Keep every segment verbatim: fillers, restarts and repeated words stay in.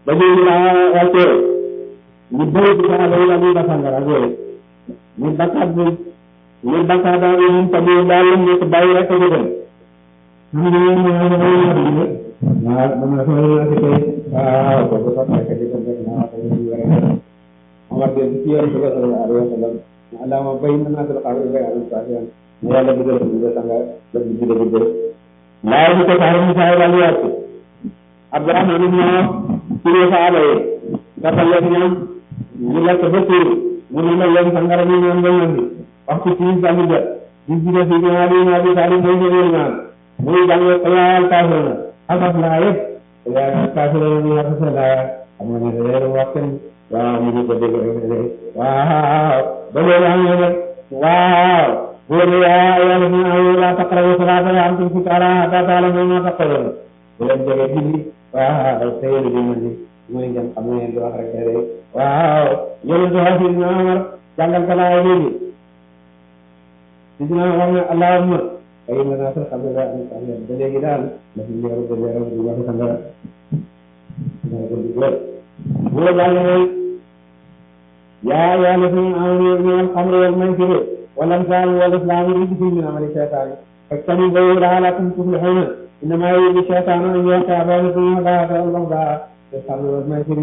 ñu laa wàccee ñu bëri ci saa lay wàññi ba sàngara yooyu ñu bakkaat bi ñu bakkaat daal ñu tamit daal ñu ko bàyyi rek ko dem ñu ñu ñu ñu ñu waaw dama ko ñu ci koy waaw ko ko fa ka ci ko def na ko ñu wara amar de ci yoon ko sallallahu alayhi wa sallam Allahumma bayyin lana fil qabri wa ya'lam sahihan yàlla bi gëna bi sanga la bi gëna bi laa ñu ko taxaw ñu saa wàllu wàcc Abdurahmaan ibn ci saaba yi dafa lekk ñoom ñu lekk ba suur mu ne leen sangara ñu ñoom nga ñoom waxtu ci jàng ja di jige fi ñu ali na bi tali mooy ñu ñaan muy jàng xalaal kaafiruna xasaf naa yëpp yaa kaafiruna ñu wax sa laa xam nga ne leer wax kenn waaw mu ngi ko dégg rek waaw ba léegi am na nag waaw góor yaa yàlla ñu am la taqrabu salaata wa antum sukaara hatta ta'lamu ma taqulun bu leen jege julli waaw te yéen di mën di mooy ngeen xam ne di wax rek rek waaw yéen di wax ci Umar jàngal ko laa léegi ci dina wax ne allahumma ay na naa sa xam la am xam ba léegi daal la fi leeru ba leeru di wax sa ngara dina ko di góor bu la jàngee yaa yàlla fi am ñu xam wal maysir wal ansab wal islam yi ci min amali shaytan fakani bayu la'alakum tuflihuna inma yuridu shaytanu an yuqa bainakum adawata wal baghdha tasal wal maysir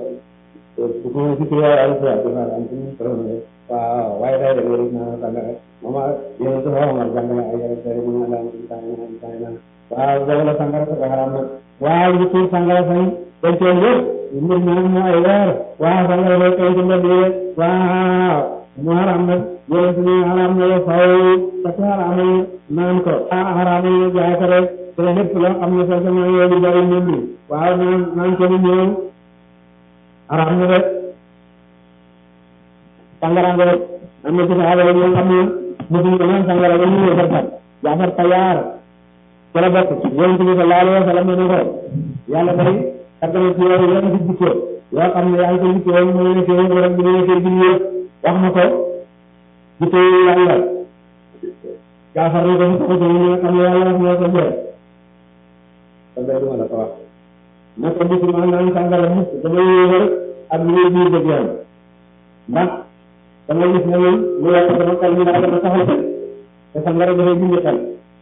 bu ko ci ya alfa dafa am ci problème waaw waaye day rek rek na tanga mama yéen to hawa mar jangana ay rek rek ñu la ñu tanga ñu tanga waaw wala sangara ko haram na waaw ñu ci sangara fay dañ ko yépp ñu ñu ñu ay weer waaw sangara rek ay ñu ndé waaw mu haram na yéen ñu haram na faaw ta haram naan ko haram ñu jaay ko rek te lépp loo xam ne sax sama yow di bari ñu waaw naan naan ko ñu haram na rek sangara nga am na ci saaba yi ñoo xam ne musuñ ko naan sangara ba ñu ñëw defar Jaafar Tayaar ci la bokk yonent bi sallallahu alayhi wa sallam ne ko yàlla day taggana ci yow yenn ci jikko yoo xam ne yaa ngi ko jikko yow mu ne ci rek bi ne ci bi wax na ko jikko yi yàlla Jaafar ne ko ci ko ñu nga xam ne yàlla wax na ko jël kon day duma la ko wax na ko bisu ma naan sangara mus dama yéewal ak ñu biir dëgg yàlla ndax da nga gis ne moom lu yàq dama xel mi daal dama soxla te sangara dafay dindi xel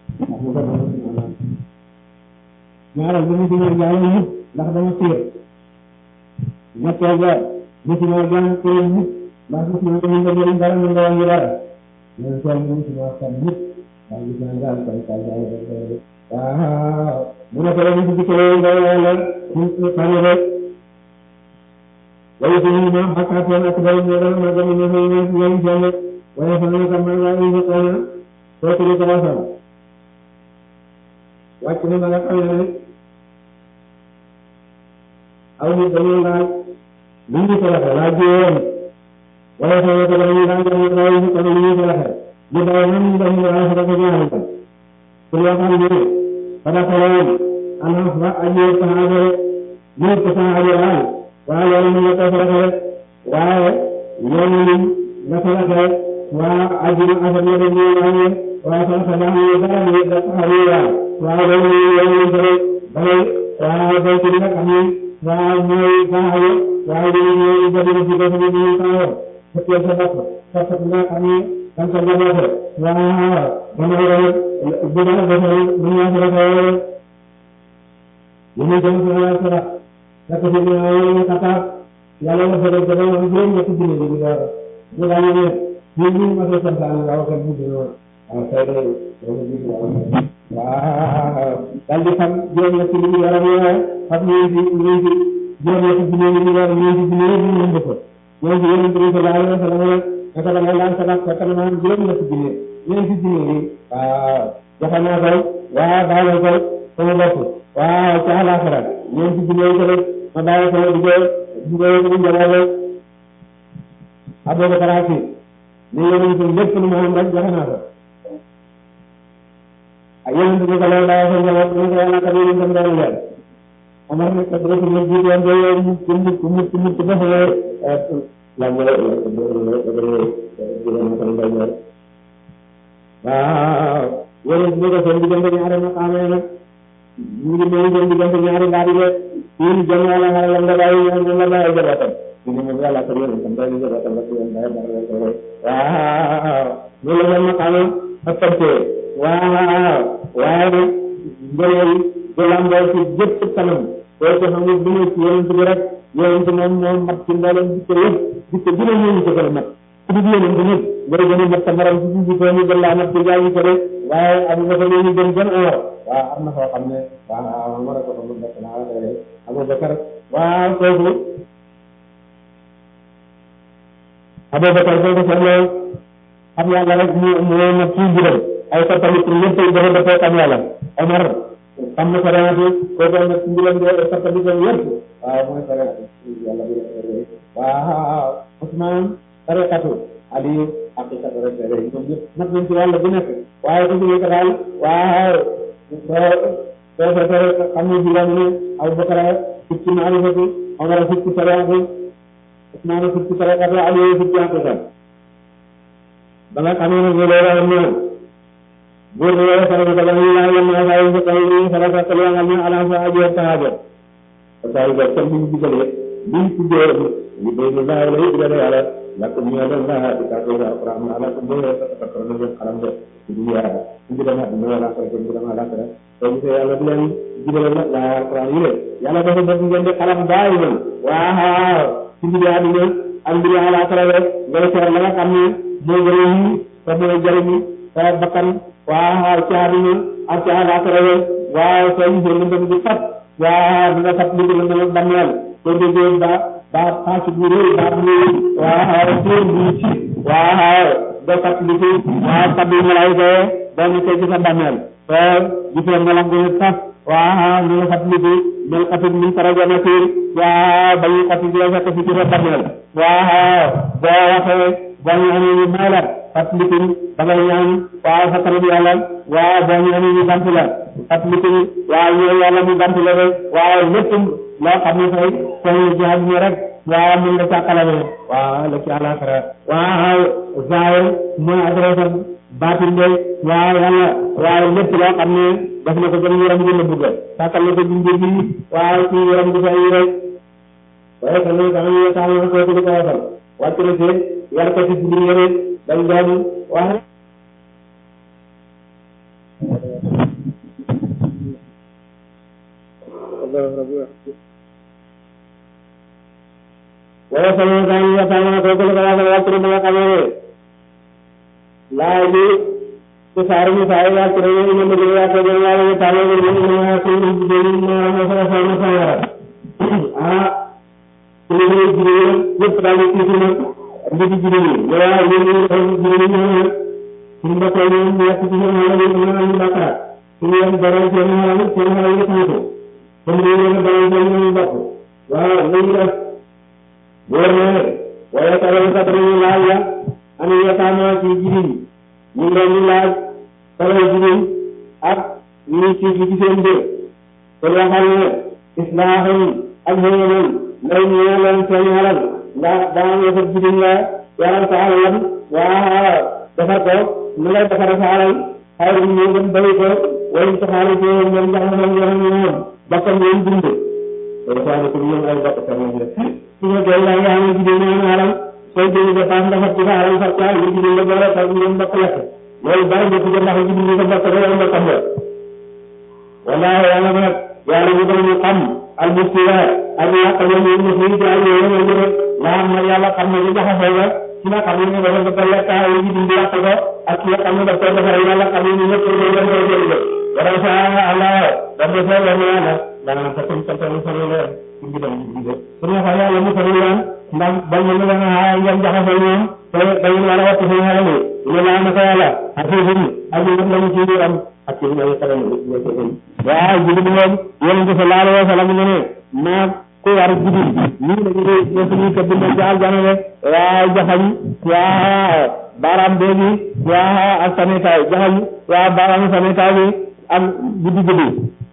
ñaareel bi mu dina jaay nit ndax dama fiir ñetteel ba musuma jàng kër nit ndax musuma ko ñu jëriñ dara ñu nga wàññi dara ñeen teel ñu musuma xam nit ndax gis naa daal koy kay jaay waaw mu ne ko la ñu ci kër nga wala ñu xale rek waaye ci ñu ma xakaatoon ak dara ñu dara ma gëm ñu ñu ñu ñu jàng waaye fa ñu kam ma ñu ko na ko ci ko wasal wàcc na ba nga xam ne aw nit dañuy laaj lu ñu ko waxee laaj bi woon wala sa wata dañuy laaj dañuy laaj ñu ko lu ñu ko waxee ñu daw nam ñu dañuy laaj rek ñaari ko pour waxal ñu fada ko woon anas ba aje sahaaba ñu ko sahaaba waay waaye loolu ñu ko waxee waaye ñoom ñu la ko waxee waa ajina afal ñu dañuy laaj waa sa sa dañuy dara ñu da sahaaba waaw loolu loolu bëri bëri waaw béy ci li nga xam ne waaw mooy saxaaba waaw loolu mooy bëri ci béy bi ñuy saxaaba fekkee sa bopp parce que nga xam ne da nga ko jaboote waaw dama doon dina defal lu ñu wax rek ñu ngi jëm ci wàllu sara fekk ci ñu ñu kataar yàlla na fa def dama am juróom ñetti junni bi dara ñu daal ne ñu ñu ma ko santaan waaw ko bu dina waaw tay day waaw daal di xam juróom ñetti li ñu war a ñëwaat xam ñu ngi fi ñu ngi fi juróom ñetti junni li ñu war a ñu ngi fi ñu ngi ñu ngi ko ñoo ci yéen bi sallallahu alayhi wa sallam naka la ngay laal sabab fekk na maanaam juróom ñetti junni ñeenti junni yi waaw joxe naa ko waaw bàyyi ko sama bopp waaw ci àllaaxira ñeenti junni yi tamit ma bàyyi ko di ko di ko di njëlaat Abubakar Asi ni yéen ñu lépp lu mu am rek joxe naa ko ay yéen bi ko la la fa ñëwaat ñu ko yàlla tamit ñu dem daal yàlla Omar ne ko def ñu ji yoon day ñu ñu ñu ñu ñu ko fa la mo la waaw yéen bi ko seen diggante ñaare ma xamee nag ñu ngi mel ni diggante ñaari ngaari de fii jëm yàlla nga la nga bàyyi ñoom la bàyyi jabaatam ñu ne moom yàlla ko yéen tam day jabaatam la ko yéen day bàyyi ko waaw loolu la ma xamal ëppante waaw waaye nag ngëneel jëlamboo ci jëpp kanam boo ko xamul bu ne ci yonent bi rek yonent moom moom mat ci mboolem jikko yëpp jikko dina ñëw ko gën a mat ku dul yonent nit ngay gën a mat sa morom ci jikko ñu gën laa mat ci jaayi ko rek waaye am nga fa ñu gën gën or waaw am na foo xam ne waaw ma ko xamul bokk naa la rek Abubakar waaw kooku Abubakar boo ko seetloo xam yàlla rek mu mu mat ci juróom ay sa tamit ñëpp ay dafa dafa xam yàlla Omar xam na sariyaatu kooku nag ci mbiram de sattali ko yëpp waaw mooy sariyaatu yàlla bi waaw Ousmane sariyaatu Aliou haqiqatu rek rek ñoom ñëpp nag nañ ci wàll bu nekk waaye ku ci nekk daal waaw soo soo soo xam ne bilam ne Abubakar fukki maarifatu Omar fukki sariyaatu Ousmane fukki sariyaatu Aliou fukki haqiqa ba nga xamee ne loolu am na buur bi yow saraka ba ñu laa yem naa saa yu sa kaw yi saraka ko la ngal na ala sa ajo tahaja taay ba tam ñu digale ñu ci door ñu bay ñu laa lay digale yàlla lakk ñu la la di ka ko alquran ala ko mo ta ta ko ñu xalam de di ya ñu dama ñu la ko ñu dama la ko to ñu yàlla di leen digale la la alquran yi yàlla dafa def ngeen di xalam baay ñu waaw ci bi ya di ñu am bi ala ko rek ngay seer la nga xam ne mo gëre yi ko mo jariñu sa bakkan waaw caabi ñu ak ci àllaaxira waaw soo gisee lëndëm bi fat waaw di nga fat li nga lëndëm bàmmeel soo déggee ba ba paas bu rëy ba bu waaw soo bu ci waaw doo fat li ci waaw kaddu malaayika doo nekkee ci sa bàmmeel soo gisee melam bu fat waaw ñu nga fat li ci mel xatit min faraja nasir waaw ba ñu xati di la fekk ci sa bàmmeel waaw boo waxee boo ñu amee ñu may la fàttaliku ba ngay ñaan waaw sa kanam yàlla waaw boo ñëwee ñu bant la fàttaliku waaw ñëw yàlla ñu bant la rek waaw lépp loo xam ne tey soo ci àdduna rek waaw mën nga càkkalame waaw la ci àllaaxira waaw zaahir mooy adresse baatin de waaw yàlla waaw lépp loo xam ne def na ko gën yaram gi la bëgg sàkkal na ko ci mbir mi waaw ci yaram gi fay rek waaye xam ne dama ñu taal na ko di ko waxal wàcc na ci yar ko ci biir yére dañ doon wax wala sama gan ya sama ko ko ko wala wàcc na ma xamee laa ji ci saari ñu saay ya ci ñu ñu ñu ya ko ñu wala ñu taale ñu ñu ñu ko ñu ñu ñu ma sa sa na sa yara ah ñu ñu ñu ñëpp daal ci ci ñu di jiri wala ñu ñu ñu ñu ñu mbokk yi ñu nekk ci ñu wala ñu ñu ñu bakara ñu ñu dara ci ñu wala ci ñu wala ñu ko ko ñu ñu dara ci ñu mbokk waaw ñu def boor ne wala tara ka tara ñu laaj ya am ya tama ci jiri ñu leen di laaj tara jiri ak ñu ci ci seen de ko la xam ne islaahu ak hewal lay ñu leen seen halal ndax daa nga fa jiri la yàlla sa alalam waaw defar ko mu lay defar sa alal xayma ñu dem bay ko wala sa xaalis yow ñoom jax na ñoom ñoom bakkam ñoom dund loolu saa ko ñoom ay bakk sama ñu ci ñu gay yaa nga jiri ñu alal sooy jëli de pass ndax ci alal sa ca ñu jiri la dara tax ñoom bakk la loolu bari na ci ndax jiri ñu ko bakk rek nga xam wallahi yàlla nag yàlla ñu dañu xam al mustiwa ak yàq ñu ñu ñu ci ay ñu ñu laa xam ne yàlla xam ne li jaxasoo la ci nga xam ne dafa bëgg a lekk ay yi di yàq ko ak ki nga xam ne daf koy defar yàlla xam ne ñu ñëpp dañ koy koy jël wala sa Allah dafa fa la yàlla dana fa tam tam tam sama la ci bi dem ci bi su ñu fa yàlla mu fa leen ndax ba ñu la na ay ngeen jaxasoo ñoom te dañu wara wax ci yàlla ni ñu la na ko yàlla ak ci ñu ak ñu lañu ci am ak ci ñu xalam ñu ko waaw jibi moom yéen ko sallallahu alayhi wa sallam ne ma ko war jibi ni la ñu ñu ko bind jaal janale waaw jaxañ waaw baram beegi waaw ak sanitaay jaxañ waaw baram sanitaay bi ak guddi guddi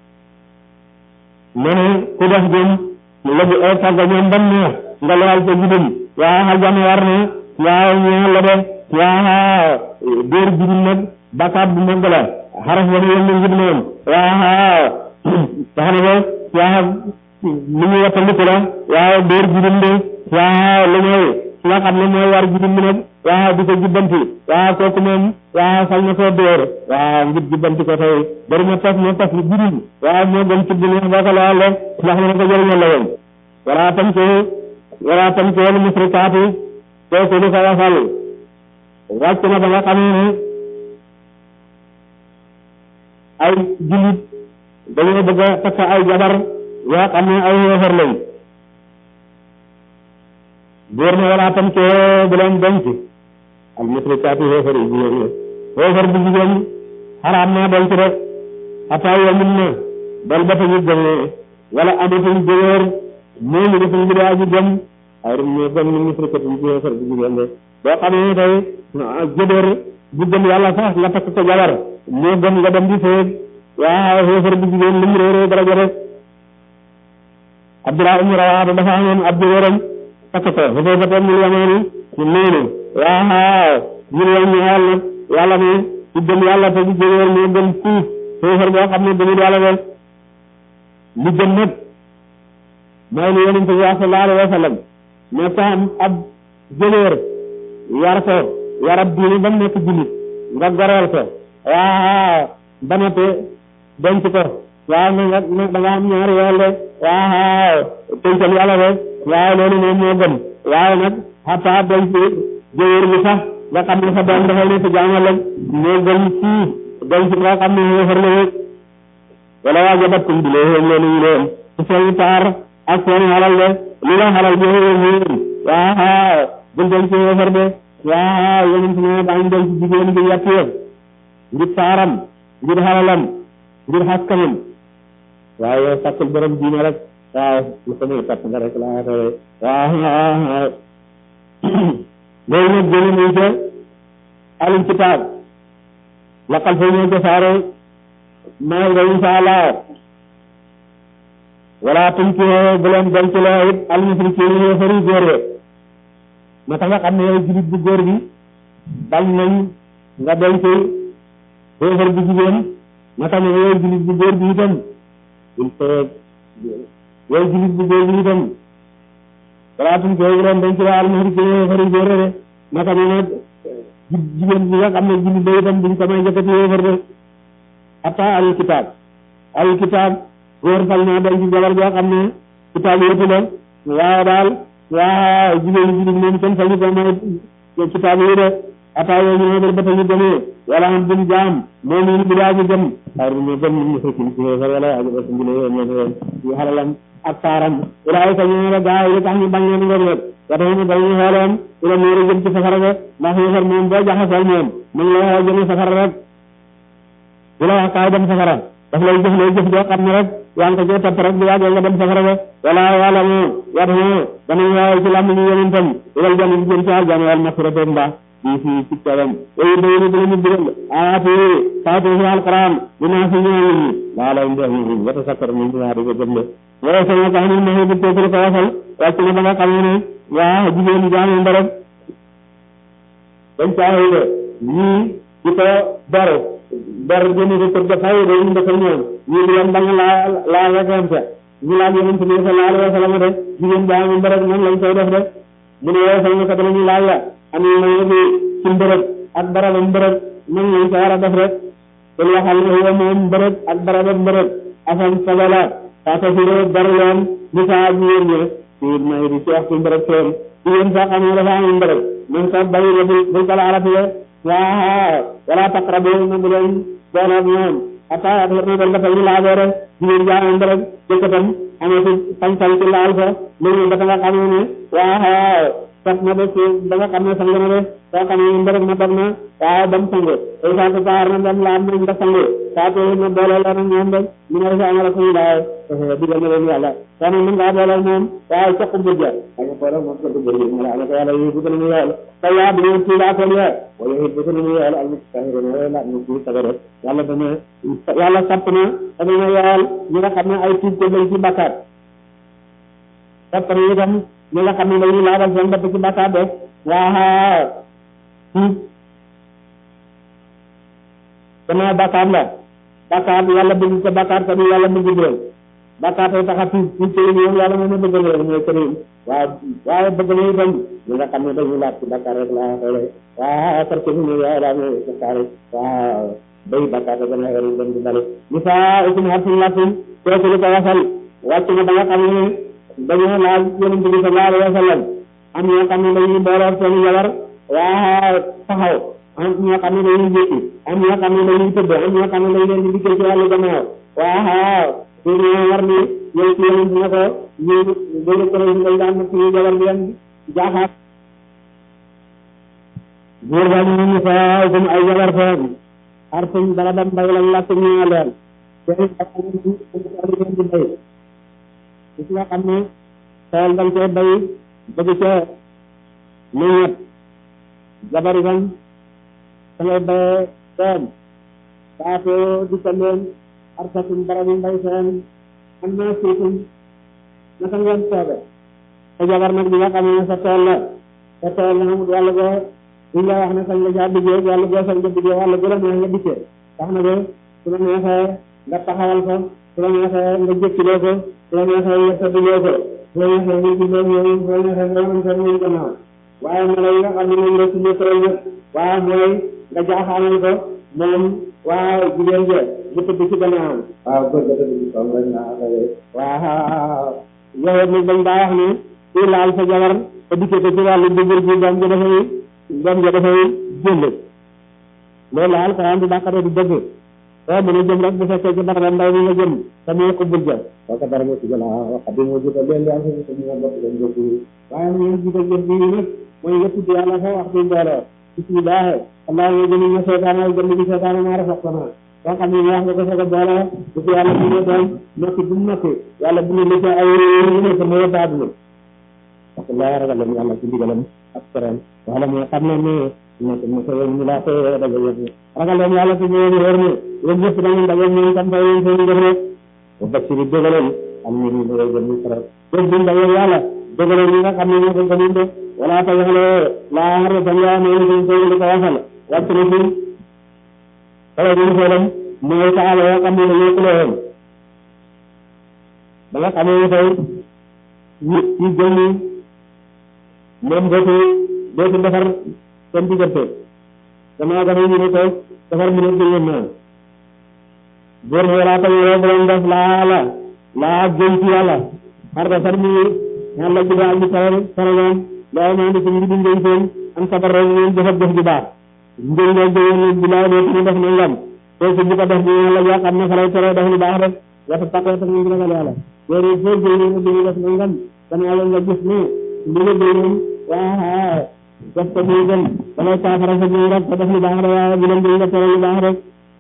mene ku def dem la bu ay tagga ñoom ban ne nga lawal ko jibim waaw xal jam war ne waaw ñu la def waaw door jibi nag bakaat bu mag la xaraf wala yëngu ngir moom waaw tax na ba waaw li ñu wattandiku la waaw dóor jirim de waaw li mooy ki nga xam ne mooy war jirim bi nag waaw di ko jubbanti waaw kooku moom waaw fal na koo dóor waaw ngir jubbanti ko tey bari na tas na tas bi jirim waaw moo gën ci dina boo ko laal rek ndax na ko jëriñal la woon wala tam ko wala tam ko wala musrikaatu kooku li ko wasal wàcc na ba nga xam ne ay jullit dañoo bëgg a takk ay jabar yoo xam ne ay yéefar lañ góor ne wala tam ko bu leen denc al musrikaatu yéefar yi jigéen la yéefar bu jigéen xaraam naa denc rek xataa yamin na bal ba tañu gëmee wala amatuñ jëwër moo ñu defuñ bi daa ji gëm ay rum ñoo gëm ni musrikaatu yéefar bu jigéen la boo xam ne tey jëbër bu gëm yàlla sax nga takk ko jabar moo gëm nga dem di seet waaw yéefar bu jigéen lu mu réeree daraja rek Abdullah ibn Rawaha dafa amoon ab jëwëram takk ko dafay ba toog ñu yamaani ñu noonu waaw ñu ne ñu xaal nag yàlla ne ci gëm yàlla te di jëwër moo gën fuuf yéefar boo xam ne gëmul yàlla rek li gën nag mooy li yonent bi sallallahu alayhi wa sallam ne ko am ab jëwër yar ko yarab diine ba mu nekk jullit nga goreel ko waaw ba noppi denc ko waaw nga da nga am ñaari yoon de waaw tënkal yàlla rek waaw loolu moom moo gën waaw nag xataa denc jëwër bi sax nga xam ne sa doom dafay nekk jaamal rek moo gën fii denc nga xam ne yéefar la rek wala waa jabattum bi lee loolu ñu leen ci seen taar ak seen xalal de li la xalal bi yéen waaw bul denc yéefar de waaw yonent ne daañu denc jigéen bi yàpp yëpp ngir taaram ngir xalalam ngir xaskanam waaye sàkkul borom diine rek waaw lu ko may sàkk nga rek laa xewe waaw loolu nag jëli muy ca alul kitaab laqal fay ñëw ca saare may nga insha allah wala tunkihoo bu leen denc loo it al musrikiin yéefari góor rek naka nga xam ne yow jullit bu góor bi bañ nañ nga denc yéefar bu jigéen naka ne yow jullit bu góor bi itam il faut yow jullit bu góor bi itam wala tunkihoo bu leen denc loo al musrikiin yéefari góor rek naka ne nag jigéen bi nga xam ne jullit ba itam duñ ko may jëkkati yéefar rek hatta al kitaab al kitaab góor fal naa denc jabar joo xam ne kitaab yëpp la waaw daal waaw jigéen jigéen moom kenn sañu ko may kitaab yi de hatta yow ñu ne ba tañu gëmee wala am buñ jaam moom yi bi daa ñu gëm xayru ñu gëm ñu fekkin ci yéefar wala ajaba su mbile yoon ñoo yoon yu xalalam ak taaram ilaay ka ñu la gaa yi tax ñu bañ leen ngor rek wata ñu dañu xooleen ila ñëri jëm ci safara ga ndax yéefar moom boo jaxasal moom mu ngi la jëm safara rek bu la wax kaay dem safara daf lay jëf lay jëf joo xam ne rek yaa ngi ko cee topp rek bu yàggee nga dem safara ba wala wala moo wat moo danañ waaye ci làmm ñu yonentam ilal jànn bi jëm ci aljana wal maxfirata mbaax bii fii ci kawam wayu dayni dinañu digal aati saatu fi alquran bi naa fi ñëwal ñi laa lay ndex ñu wata sakkar ñu dinaa di ko gëm de wala sama tax ni ma bi teekul ko wasal wàcc na ba nga xam ne waa jigéen jaamu mbarab dañ caaxi de ñii di ko dara ber jëni ko kër dafay dañu ndëkkal ñoom ñii di leen bañ a laa laa wekkante ñu laaj yonent bi sallallahu alayhi wa sallam de jigéen jaamu mbarab noonu lañ koy def de mu ne yow sama kat lañu laaj la am na bi ci mbërëb ak barabam mbërëb nan lañ ko war a def rek te waxal ne yow moom mbërëb ak barabam mbërëb afam sabala saata siré bari leen ni saa jigéen ñi ci may di ci wax ci mbërëb seen jigéen soo xam ne dafa am mbërëb man ko bàyyi la bul ko laaratiye waaw wala taqrabu na bu leen doon ak ñoom ata ak na dal dafa ñu laajoo rek jigéen jaamu mbërëb jëkkatam amee ci sañ-sañ ci laal ko loolu dafa nga xam ne waaw sax na de ci da nga xam ne sang na de soo xam ne mbërëb ma dog na waaw ba mu sang ay saako saar na dem laam nañ da sang saako na boole la na ñoom de ñu ne sa amara suñu laay digal na leen yàlla soo ne mën ngaa boole moom waaw caq bëgg anga boole moom caq bëgg ma la ana ko yàlla yi bëgg na yàlla te yaa bi ñëw ci laa ko ya wala yi bëgg na yàlla al mustahir na la ñu ci sagare yàlla dana yàlla sapp na dana yàlla ñi nga xam ne ay tuub ko lañ ci bakkaat sapp na itam ñi nga xam ne dañuy laabal seen bopp ci bakkaat de waaw tuub dana bakkaat la bakkaat yàlla bëgg ko bakkaat kat yàlla bëgg leen bakkaat ay tax a tuub tuub tey yow yàlla moom la bëgg leen mooy këriñ waaw waaye bëgg na itam ñi nga xam ne dañuy laaj ci bakkaat rek laa xoolee waaw parce que ñu yaa daa mooy bakkaat rek waaw bay bakkaat rek dana xëy dem di bale ñu saa itam xarsuñ lakum kooku li ko wasal wàcc na ba nga xam ne dañoo laaj yonent bi sallallahu alayhi wa sallam am ñoo xam ne dañuy booloo seen jabar waaw taxaw am ñoo xam ne dañuy jékki am ñoo xam ne dañuy tëdd am ñoo xam ne dañuy leen di dikkee ci wàllu gannaaw waaw ñoo war ni yow ci yonent bi ne ko ñu góor ko ñu dañ daan ci jabar bi leen jaaxaat góor ba ñu ñu fa gum ay jabar fa ar suñ dara dam bay lañ lakk ñu leen dañu xam ne ñu di bay ci nga xam ne tool dañ koy bay bëgg ca meññet jabar yi tam da ngay bayee doom baatoo di ko leen arsatum barab yi mbay seen am naa siitum naka ngeen soobe sa jabar nag bi nga xam ne sa tool la sa tool la xamut wàllu goo duñ la wax ne sañ la caa diggee wàllu goo sañ nga diggee wàllu gu la neex nga dikkee tax na ba su la neexee nga taxawal ko su la neexee nga jëkkiloo ko su la neexee nga tëddloo ko su la neexee nga julloo yooyu su la neexee nga mën sa ñuy gannaaw waaye mala yi nga xam ne moom la suñu tëral nag waaw mooy nga jaaxaanal ko moom waaw jigéen je bu tëdd ci gannaawam waaw góor ga tëdd ci kaw rek naa xawee waaw yow nag dañ daa wax ne kuy laal sa jabar te dikkee ko ci wàllu dugub ji doom ja dafay doom ja dafay jënd loolu laal ko am di dàqare di dëgg soo mën a jëm rek bu fekkee ci barab ndaw bi nga jëm te muy xubbul ja soo ko dara moo ci gën a wax bi moo jiital leen yaa ngi ko ñu bokk leen jëf yi waaye mu ngeen jiital jëf bi nag mooy nga tudd yàlla fa wax bi mbooloo bismillah allah nga gën a seetaan ay gën di seetaan maa rafet ko naa soo xam ne wax nga ko soog a boole bu ko yàlla bu ñu doon nokki bu mu nokki yàlla bu ñu lëcce ay nekk moo ëpp àdduna parce que laa ragal leen yàlla ci ndigalam ak tereem wala mooy xam ne ne nekk mu ko ñu laa ko daje yëpp ragal leen yàlla ci ñëw wér ne yéen ñëpp da ngeen daje ñoom tam fay yéen seen jëf rek ba bashiri dégaloon am ñu ñu lay gën ñu faral def buñ daje yàlla dégaloon ñi nga xam ne ñoo ko gënoon de wala ta yaxle laa xar tan yaa ne ñu ko ko wasal wàcc na fi wala ñu xolam mooy taala yoo xam ne dañoo kuloon ba nga xamee ne tey ñu ci gën moom dootu dootu defar seen diggante damaa gën a ñu ne ko defar mu nekk yéen naa góor ñi wala ta yaxle ba leen def laa la laa gën ci yàlla xar da sar mi yàlla ji daal di tawal saraloon laa maa ndi ci ngi di ngeen seen am sabar rek ngeen jëfat jëf ju baax ngeen ngeen jëwoon bi laa dootu ñu def na ngam te bu ko def ni yàlla yoo xam ne fa lay tere def lu baax rek wata taqoo ta ñu ragal yàlla loolu foo jëlee di def na ngam dana la nga gis ne li nga jëloon waaw def ko muy gën da lay saafara sa jëw rek te def lu baax rek waaye bu leen jël nga tere lu baax rek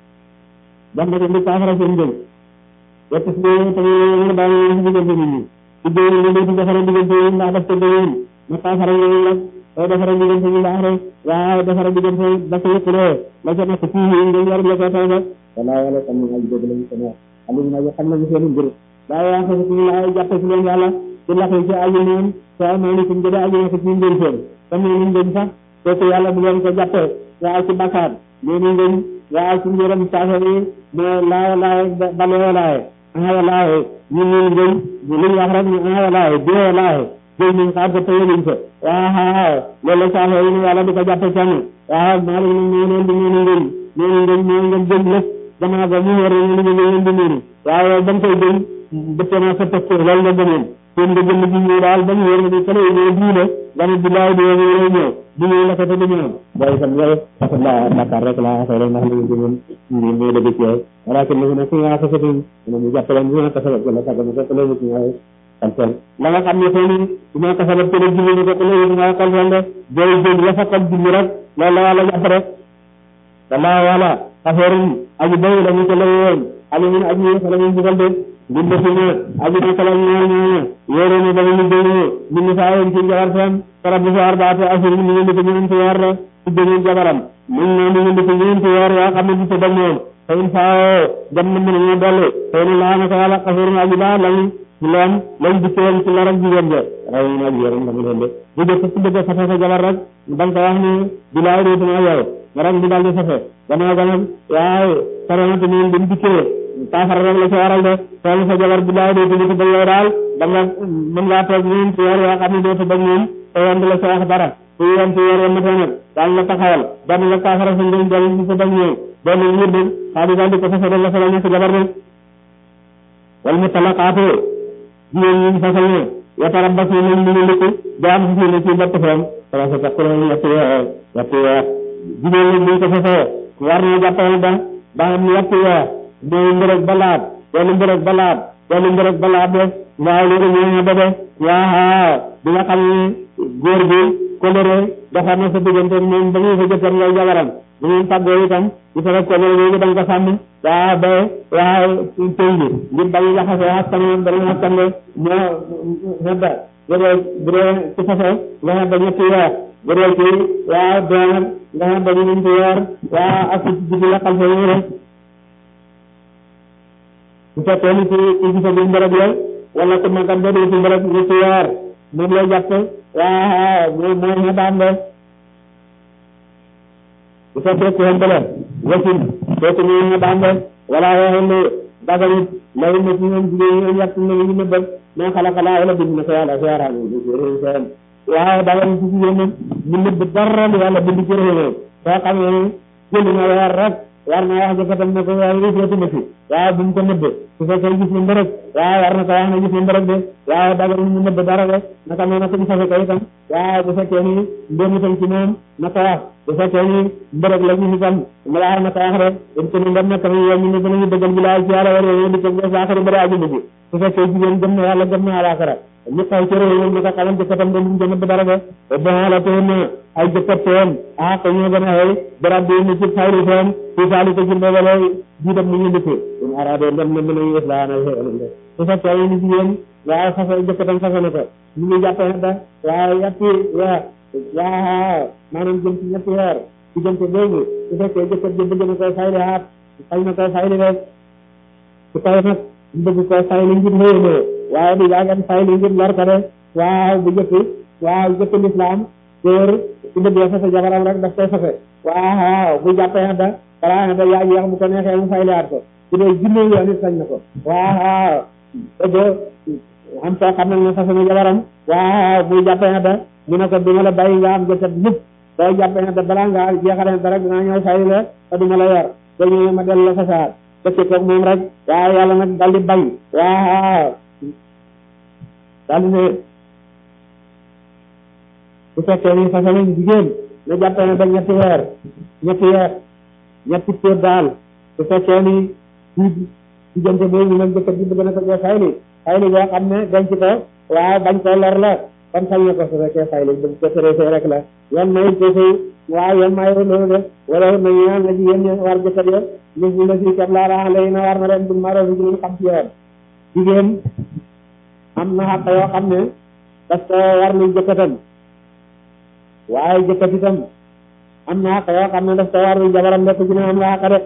def na ko di saafara seen jëw wata si te ñu bàyyi ñu ci diggante nit ñi ci jëw ñu di defara diggante yi ndax def ko jëwoon na saafara yooyu rek soo defara diggante ñu baax rek waaw defara diggante ba ko yëpp ree la ca nekk fii ngeen war la ko taw rek wala wala xam na ay dëgg lañu sama alim na xam nañu seen mbir daa yaa xam ci la ay jàppe ci leen yàlla ci laxé ci ayu ñoom soo ma ni ci ngëde ayu nekk ci ngeen seen tam ñu ngeen sax ko yàlla bu leen ko jàppe waaw ci bakkaar ñoo ngeen waaw ci ngërëm saafé ni mo la la balé wala ah wala ñu ñu ngeen bu lu wax rek ñu ah wala bi wala jël ñu xaar ko tayeliñ ko waaw loolu saafé yi yàlla di ko jàppe ci waaw maa ngi ñu leen di ñu ngeen ñu ngeen ñu ngeen jël lépp dama ba ñu war ñu ñu leen di ñu waaw ba koy jël dëppee naa sa tëkk loolu nga gënoon seen nga jël ji ñu daal ba ñu war di kale ñu diine dama billaay di ñu ñëw di ñu la ko te ñu boy tam yow la Dakar rek la xé ndax ñu gënoon ñu ñu dëgg ci wala ko ñu ne ko yaa ko fa ñu jàppale ñu ko sa ko la sa ko ko la ñu ñëw tantal la nga xam ne foofu dina ko sabab ko ji ñu ko ko ñu nga ko wonde boy jël la fa ko ji rek loolu la yàlla jàpp rek dama wala affaire aji bay la ñu ko lawoon ali min aji fa la ñu digal de gudde fi ne aji ko kala ñaan ñaan yoro ni dañu ñu deñu min faayam ci jabar fam rabbu faar baata asir ni ñu ko ñu ci war ci deñu jabaram min ñu ñu ko ñu ci war ya xam ni ci dem ñoom fa in faaw dem na ñu ñu delu fa la na ko wala xafir na aji ba lañ lam lañ di teewal ci la rek jigéen ja ray na ji yaram dama leen de bu def ci dëgg fa sa jabar rek ban ko wax ni bilaay do na yow rek mu daal di fase gannaaw ga nag waaw saronate moom bi mu dikkee saafara rek la ci waral de tool sa jabar bi daal dootu ñu ko bëgg yow daal da nga mën ngaa toog ñun ci weer yoo xam ne dootu bëgg moom te yoon di la ci wax dara su yoon ci weer yoo matee nag daal la taxawal benn la saafara sa ngeen jël ci sa bëgg ñëw benn wér de xaalis daal di ko fase rek la sala ñetti jabar rek wal mu talaqaatu jigéen ñi fasal ne yatarabbasu nañ ñu ngi likku ba am si ne ci bett feem parce que ku ne ñetti weer ñetti weer jigéen ñi buñ ko fasee war na jàppale ba ba am ñetti weer mooy mbërëg balaat benn mbërëg balaat benn mbërëg balaat de waaw loolu ñëw ba de waaw bi nga xam ne góor bi kolere doxoon na sa diggante moom ba muy sa jëkkër ngay jabaram bu ngeen tàggoo itam di fa rek kolere boobu da nga ko sàmm waaw ba waaw tëy bi ngir bañ a jaxasoo askan wi danañ askan wi moo xedda bu dee bu dee ci fase nga xedda ñetti weer bu dee ci waaw doonat nga xedda ñeenti weer waaw ak ci jigi la xal fa ñu rek bu fekkee ni ci ci gisa bi mbërëg la wala ku magat ba dee ci mbërëg ñetti weer moom lay jàpp waaw mooy mooy xeddaam de bu fekkee ku xembale wasin kooku ñëw xeddaam de wala waxellu daganit lay na ci ñoom jigéen ñi yàq na ñu ne bëgg maa xalaqa laa wala bind na ko yàlla seeraan seen waaw dagan ci jigéen nag mu nëbb dara lu yàlla bind ci réew soo xamee ne jënd na weer rek war na wax jëkkatam ne ko waaye wéeteetu ma fi waaw bu mu ko nëbb su fekkee gis na mbërëg waaw war na ko wax ne gis na mbërëg de waaw dagan mu nëbb dara de naka noonu ko ñu fase ko itam waaw bu fekkee ni mbému tam ci moom na ko wax bu fekkee ni mbërëg la ñu itam malaa na ko wax rek dañ ko ni ndem nekk na yow ñu ne danañu dëggal bi laay ci yàlla war yow di ko bes aaxari bëri aju mujj su fekkee jigéen gëm na yàlla gëm na àlaaxira ñu xaw ci réew mi ko xamal jëkkatam de lumu jënd dara de te baxala toon na ay jëkkat teen ah ko ñoo gën a xëy barab bi ni ci fayri teen ci saali ko ci mbébale jiitam ni ñu ndëkkee um arabe ndem na mën a islaana xeelande su fekkee ni jigéen waaw fase jëkkatam fase na ko ñu ngi jàppee da waaw yatti weer waaw maanaam jëm ci ñetti weer ci jënte boobu su fekkee jëkkat ji bëgg na koy fayli haat fay na koy fayli rek su koy nag bëgg koy fayli ngir xëyaloo waaw di jaagan fayli ngir lor ko de waaw bu jëkk waaw jëkk lislaam góor su bëggee fase jabaram rek daf koy fase waaw bu jàppee da balaa da yaa yeex bu ko neexee mu fayliwaat ko su dee junne yoon it sañ na ko waaw dëgg am soo xam ne fase na jabaram waaw bu jàppee da mu ne ko duma la bàyyi nga am jëkkat yëpp boo jàppee ne da balaa ngaa jeexalee da rek dinaa ñëw fay la te duma la yor te ñëwee ma dellu la fasaar dëkk koog moom rek waaw yàlla nag daldi bañ waaw daldi ne bu fekkee ni fase nañ jigéen na jàppee ne da ñetti weer ñetti weer ñetti péer daal bu fekkee ni ci diggante boobu nag jëkkat bi bëgg na ko jox fayli fayli boo xam ne denc ko waaw bañ ko lor la kon sañ na ko su fekkee fayli bu ko teree rek la yan may ko fay waaw yan may loolu de wala nañu ñaan la jigéen ñi war jëkkat ya léegi la si kat laa raax lay na war na leen bu maro bi ñu xam ci yoon jigéen am na xàq yoo xam ne daf ko war lu jëkkatam waaye jëkkat itam am na xàq yoo xam ne daf ko war lu jabaram nekk ci ne am la xàq rek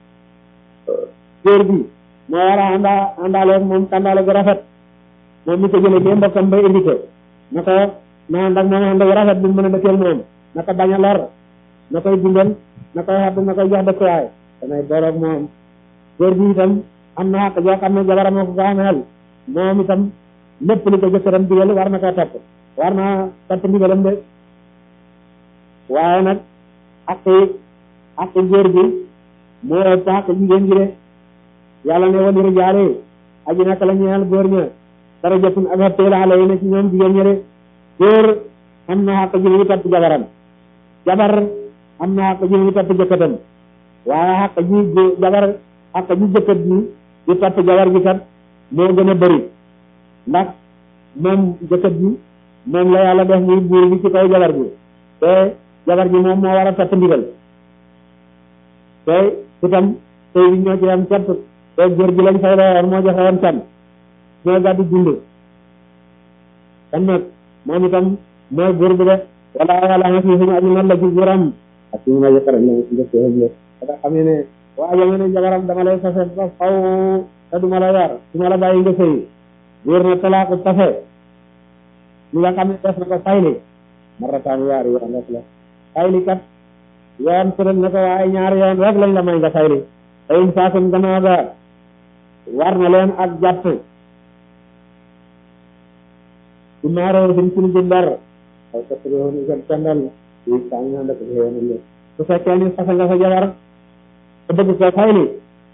góor bi moo war a ànda àndaale moom kàndaale gu rafet moom mi ko jëlee ci mbokkam ba indi ko na ko na ànd ak moom ànd gu rafet bu mën a dëkkeel moom na ko bañ a lor na koy dundal na koy xadd na koy jox dëkkuwaay damay boroog moom góor bi itam am na xàq joo xam ne jabaram moo ko ko ameel moom itam lépp li ko jëkkëram digal war na koo topp war naa topp ndigalam de waaye nag ak ak góor bi moo ëpp ak jigéen gi de yàlla ne wali rijaale aji nekk la ñeel góor ña darajatun ak xetteel xale yi ne ci ñoom jigéen ña de góor am na xàq ji muy topp jabaram jabar am na xàq ji muy topp jëkkatam waaye xàq ji jabar xàq ji jëkkat ji di topp jabar gi kat moo gën a bëri ndax moom jëkkat ji moom la yàlla def muy buur bi ci kaw jabar ji te jabar ji moom moo war a topp ndigal te itam tey bi ñoo ci am cant te góor gi lañ fay la moo joxe woon can ñoo gàddu dund kon nag moom itam mooy góor bi de wala wala nga fi suñu aji nan la ci góoram ak suñu ma yëkkara la ci def da xam ne waa yo ne jabaram dama lay fase ba faw te duma la yar duma la bàyyi nga sëy góor na talaaku tase li nga xam ne def na ko fayli marataan yaari yoon rek la fayli kat yoon tëral na ko waaye ñaari yoon rek lañ la may nga fayli ayum saakun gannaaw ga war na leen ak jàpp ci maaroo dim suñu jëndar aw katriyoon seen pendal yi saa ñu ànd ak xéewal leen su fekkee ni fase nga sa jabar te bëgg ko fayli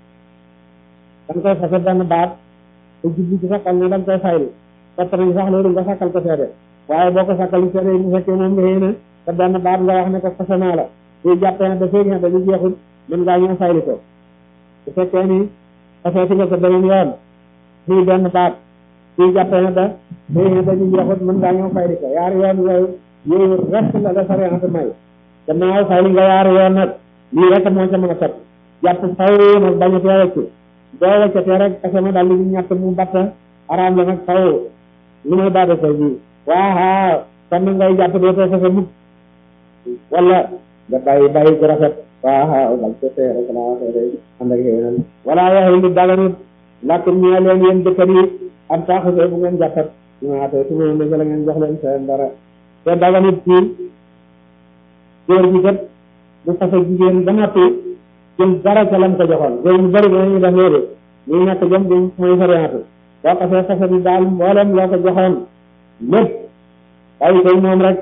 danga koy fase benn baat te jubli ci sa xol ne danga koy fayli fekk nañ sax loolu nga sakkal ko seede waaye boo ko sakkal seede yi bu fekkee moom nga yéene te benn baat nga wax ne ko fase naa la buy jàppee ne da feeg ne dañu jeexul mën ngaa ñëw fayli ko su fekkee ni faseeti nga ko beneen yoon muy benn baat buy jàppee ne da feeg ne dañu jeexul mën ngaa ñëw fayli ko yaari yoon yooyu yooyu rek la la sariya may gannaaw fayli nga yaari yoon nag lii rek moo ca mën a sot jàpp faw nag bañ a tee wecc boo weccatee rek kese ma daal di ñàkk mu batt araam la nag faw lu may baade ko bi waaw kon nag ngay jàpp doo too fase mukk wala nga bàyyi bàyyi ko rafet waaw bal ko tee rek laa waxee day ànd ak yéen wala waxee ngi daganut lakin ñee leen yéen dëkkat yi am taaxusee bu ngeen jàppat ñu atee su ma la ngeen jox leen seen dara te daganut ci góor gi kat bu fase jigéen ba noppi jël dara ca lam ko joxoon góor ñu bëri nañu def loolu ñuy ñàkk jëm di mooy sariyaatu boo ko fee fase bi daal mboolem loo ko joxoon lépp bàyyi koy moom rek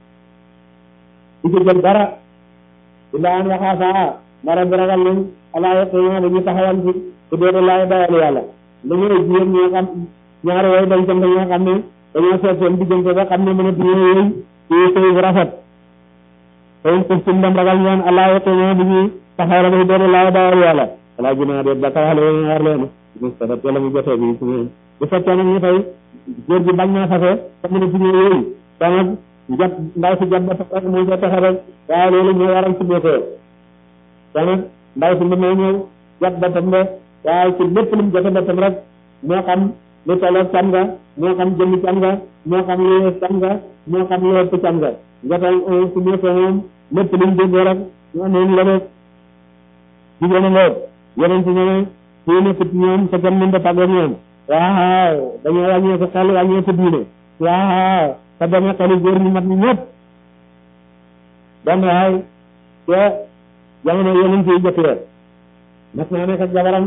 di ci jël dara illa an yaxaafa mara bi ragal nañ alaa yaqima dañuy taxawal ci su dee laay dawal yàlla lu ñuy jigéen ñoo xam ñaari way dañ tam dañoo xam ne dañoo seet seen diggante ba xam ne mën a tiñee yooyu ci sëy bu rafet tey ko ci ndam ragal ñaan alaa yaqima dañuy taxawal ba su dee laay dawal yàlla alaa junaa déet ba taxawal yooyu war leen mu sabat yàlla mu jotee bi ci ñoom bu fekkee nag ñu fay góor gi bañ naa fase te mën a tiñee yooyu te nag jot ndaw si jot ba rek muy ko taxe rek waaye loolu moo waral ci bokkoo te nag ndaw si mën na ñëw jot boppam de waaye ci lépp lu mu jote boppam rek moo xam lu tolloog can nga moo xam jëmmi can nga moo xam lu yees can nga moo xam lu ëpp can nga jotal si bokkoo moom lépp lu mu déggoo rek ñoo noonu la rek jigéen a ngoog yeneen ci ñoom fii nekk ci ñoom te kenn mën da tàggoog ñoom waaw dañoo wàññee ko xel wàññee ko diine waaw te dama xeli góor ñu mat ñi ñëpp benn waay te jamono yeneen ciy jëkk ya mas naa nekk ak jabaram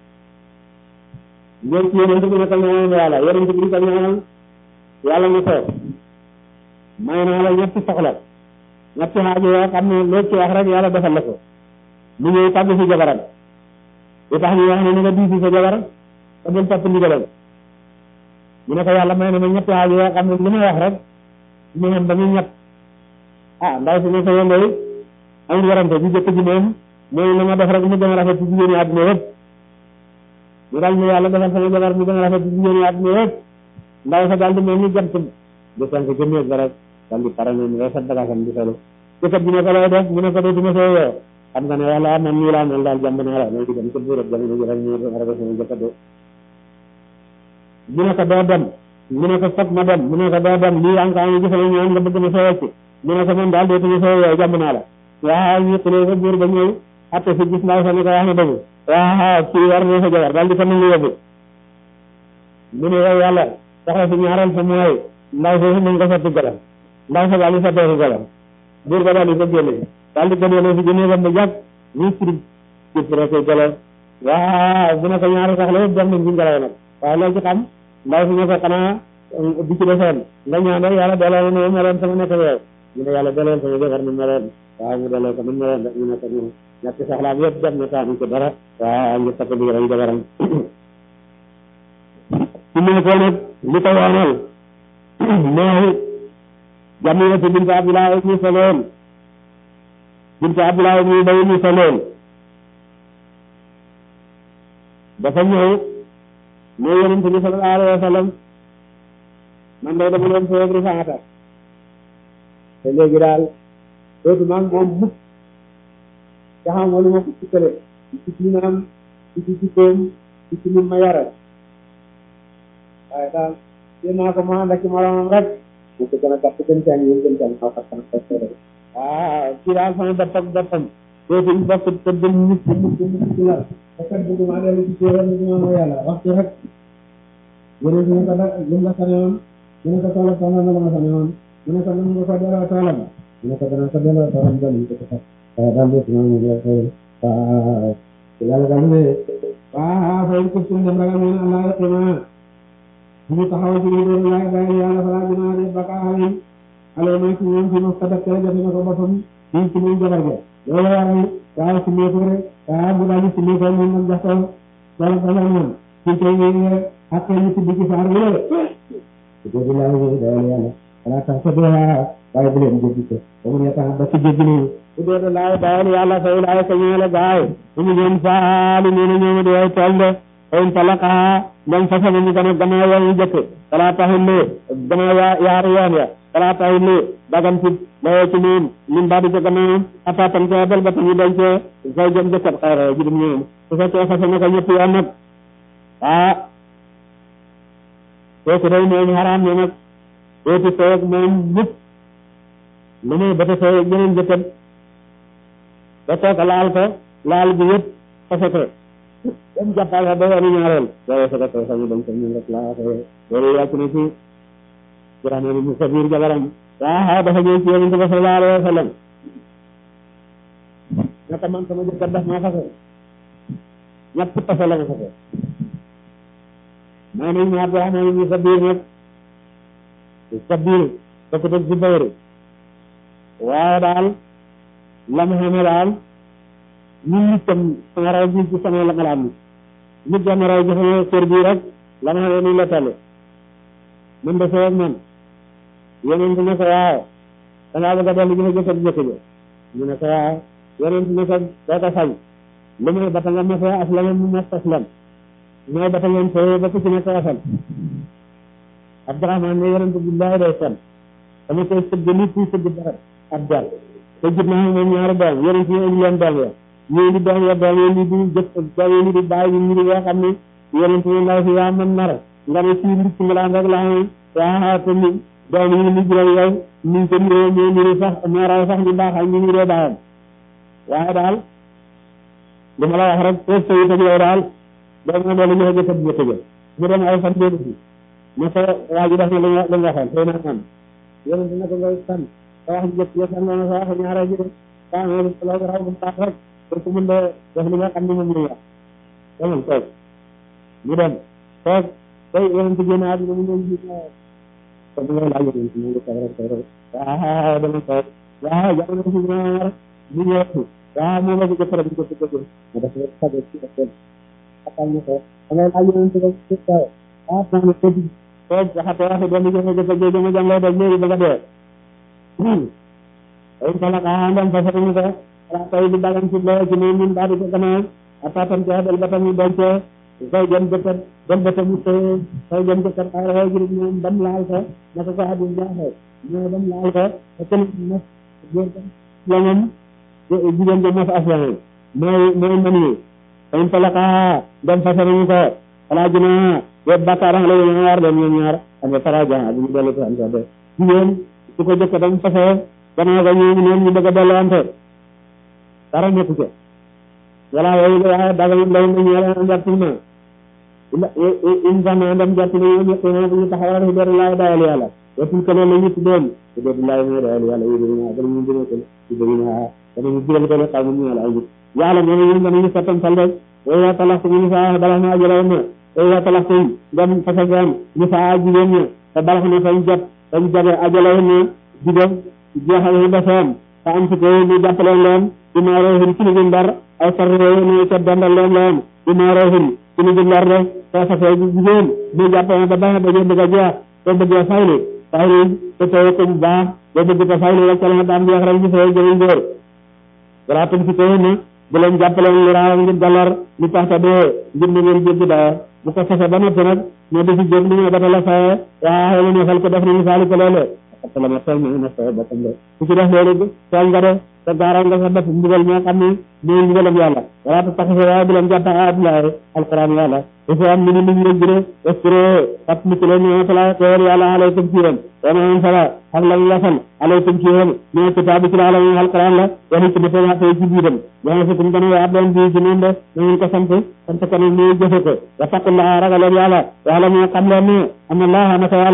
ngeen ci yeneen bi ne ko ñaanal yàlla yeneen bi di ko ñaanal yàlla ñu ko may naa la ñetti soxla ñetti xaajo yoo xam ne loo ci wax rek yàlla defal la ko mu ñëw tàgg si jabaram li tax ñu wax ne ni nga diisi sa jabar te bul topp ndigalam mu ne ko yàlla may na ma ñetti xaajo yoo xam ne li ma wax rek mu xam ba ñu ñett ah ndaw si ne ko yëngoy amul warante bi jëkk ji moom mooy la ma def rek mu gën a rafet ci jigéen ñi àdduna yëpp mu daal ne yàlla defal sama jabar mu gën a rafet ci jigéen ñi àdduna yëpp ndaw sa daal di mel ni jant di sank jëmeeg ba rek daal di pare noonu rafet bagaasam di solo jëkkat ji ne ko lay def mu ne ko dootuma soo yoo xam nga ne yàlla man nii laa mel daal jàmb naa la noo di dem ca buurab jamono ji rek ñu rafet sama jëkkat de mu ne ko doo dem mu ne ko foog ma dem mu ne ko doo dem lii encore ñu jëfale ñoom nga bëgg ma soo wecc mu ne ko man daal dootuma soo yoo jàmb naa la waaw ñu xulee ba buur ba ñëw atte si gis ndaw sa ne ko wax na dëgg waaw kii war na sa jabar daal di ko nangu yóbbu mu ne yow yàlla soxla si ñaareel sa mooy ndaw sa nañ ko sotti galam ndaw sa daal di sottee galam buur ba daal di ko génne daal di ko génne si génne bam ba jàpp ñu firi ci proté galam waaw bu ne ko ñaari soxla yëpp def nañ ci ngelaw nag waaw loolu ci xam ndaw si ne ko xanaa di ci defoon nga ñaan rek yàlla delloo na meloon sama nekk yow mu ne yàlla delloo sama jabar na meloon waaw mu delloo ko man meloon rek mu ne ko ñu ñetti soxlaam yëpp def na taanu ko dara waaw ngir takk bi rek jabaram ci mu ko nag li ko waanal mooy Jamiyatu bint Abdullah ibn Saloon bint Abdullah ibn Ubay ibn Saloon dafa ñëw moo yonent bi sallallahu alayhi wa sallam man day dama leen soob Rifaata te léegi daal dootu maa moom mukk te xam nga lu ma ko sukkale ci ci naam ci ci jikkoom ci ci nim ma yara waaye daal yéen naa ko ma ànd ak ci moromam rek mu ko gën a gàtt gën caa ñëw gën caa ñëw xaw xaw xaw waaw ci daal sama bopp ak boppam dootu ñu bokk te dem nit ñi nit ñi nit ñi la te kat bëgg maa dellu ci téere ni ñoo ma yàlla wax ci rek yéen ñu ne ko nag lim la sanewoon ñu ne ko toolab toolab na la ma sanewoon mu ne ko nan nga ko delloo toolam mu ne ko dana ko delloo toolam doon ñu ko ko daal di ko ñu waaw yàlla daal ne waaw fay ko ci dem ragal ñu Allah ya xima ñu taxaw ci ñu doon laay daal yàlla fala dina def bakaay ale ma ci ñoom ci mo ko def def na ko boppam ñu ci ñu jabar ga loolu waral waaw ci ñu ko rek waaw bu daal ci ñu ko ñu nag jaxto wala dana ñoom ci tay ñu ak ñu ci digg faar wi ko di laay daal yàlla wala tax sa do waaye bu leen jéggi ko ba mu ne tax ba ci jéggi ni bu dee laay daal yàlla fay laay ko ñu la gaay ñu ñoom faali ñu ñu di ay tolde en talaka ndam fasa ñu gëna gëna yoon jëkk wala taxillu gëna yaar yoon ya wala taxillu dagan ci lay ci ñun min baadi ci gëna ata tan ko dal ba ñu dañ ci say jëm jëkkat xara ji dum ñoom su fekkee fasa na ko ñepp yoon nak ah ko day ñu haram ñu nak ko ci tok moom ñepp lu muy ba tey yeneen jëkkat ba toog laal ko laal bi yëpp fase ko dem jàppal ba yoonu ñaareel boo fekk ko sañu dem ko ñu rek laa ko loolu yàgg na ci jërane ni mu sabir jabaram waaw dafa ñëw ci yonent bi sallallahu alayhi wa sallam naka man sama jëkkër daf maa fase ñett fase la ma fase maa ni ñaar boo xam ne ñu sabir nag sabir da ko def Zubayr waaye daal la mu xamee daal ñun nit tam sama raw bi ci sama la ngalaam ni nit dama raw ci sama kër bii rek la ma xamee ni la toll man de soo ak man yeneen ne ko waaw da ngaa bëgg a dellu ji fa jëkkër jëkk ja ñu ne ko waaw yeneen ne ko doo ko sañ lu may bata nga mosee aslam mu mos aslam mooy bata ngeen fooyee ba ku ci nekk wasal Abdourahmane ne yeneen billahi day fen dama koy sëgg nit kuy sëgg dara ab jar te jub naa moom ñaari doom yeneen ci indi leen doom ya ñii di doom ya doom yi di jëf doom yi di bàyyi ñu di yoo xam ne yeneen ci ndaw si yaa mën nar nga ne ci nit ci ngalaan rek laa waa te ni doom yi ni juróom yow ni ko niroo ñoo niroo sax ñoo raw sax di baaxal ñu niroo baayam waaye daal li ma la wax rek foofu sa yitam yow daal doom nga doolu ñoo jëkkat jëkk ja mu dem ay fan déedu si ne ko waa ji def na lu nga waxoon xëy na am yeneen dina ko ngay san sa wax jëkk ya san na sa wax ñaara ji waa nga la raw bu baax rek pour que mën de def li nga xam ne moom la wax demal toog mu dem toog tey yeneen ci génn àdduna mu ñëw gis kon nga laaj yeneen ci mu ngi toog rek toog rek waaw dama toog waaw jamono si ñaar mu ñëw waaw moo ma ko jëkkëram di ko ci dëgg ma def rek sago ci ak kon akal na ko nga laaj yeneen ci ko ci taw ah naa ne toog toog waxate waxe doon di jëfe jëfe jëfe ma jàngoo daj léegi ba nga dee ay talak a ndam fa ñu ko ala tay di dagan ci lo ci ne min baadi ko gannaaw atatan ci dal batam ñu denc say jëm jëkkat dem batam mu te say jëm jëkkat ay gi ñoom bam laal ko naka ko adu jaaxee ñoo bam laal ko te kenn na góor ko la ñam jigéen jëm fa affaire mooy mooy mani ay talak a ndam fa ñu ko ala jina yo bakkaar la ñu war dem ñoom ñaar am taraja bu ñu delu ko am ko de jigéen su ko jëkkat am fa gannaaw ga ñu ñoom ñu bëgg a delluwante dara nekku ca wala yooyu waaye dagal lay na ñeela njartima in sama ndam jartima ñoom ñëpp na bu ñu taxawal ci dara laay dayal yàlla wetul ko loolu ñu tuddoon ci dara laay may dayal yàlla yi dina dara ñu dina ko ci dina dana ñu digal ko xaw mu ñala ay yàlla ñu ñu dana ñu satam sal rek wa talax ñu fa bala ma ajalaw na wa talax ñu dem fa sa gam ñu fa jigéen ñi te balax na fañ jot fañ jabe ajalaw na jigéen jeexal yi defoon te am ci ko ñu jàppale leen di maaroohin ci ñu ndar ay sarroo ñu ca dandal leen leen di maaroohin ci ñu ndar rek soo safee jigéen ñu jàppale ba baax dañu bëgg a jeex te bëgg fayli fayli te tey ko bu baax te bëgg ko fayli rek la daan jeex rek ñu fay jëriñ góor garaatum ci ko ne bu leen jàppale lu raaw ngir dalar li tax ta dee ngir ñu ngeen jéggi daa bu ko fase ba noppi nag ñoo di ci jóg li ñu batala faye waa la ñu xel ko def ni misaali ko loole parce que ma tol na sa boppam de ku ci def loolu tol nga de te gaaral nga sa bopp mbugal moo xam ne mooy mbugalam yàlla wala ta taxase waaye bu leen jàppa abdoulaye alquran yàlla dafa am ni ni ñu jëre espro fat mi ko ñu fala ko yàlla alaykum ci yéen wana on sala ak la yasal alaykum ci yéen ñu kitaabu ci la alquran la wani ci dafa wax ci biiram ya fa kum gëna ya doon bi ci ñun de ñu ko sant sant ko ñu jëfe ko wa taqullaha ragal yàlla yàlla mo xam leen ni am allah na yàlla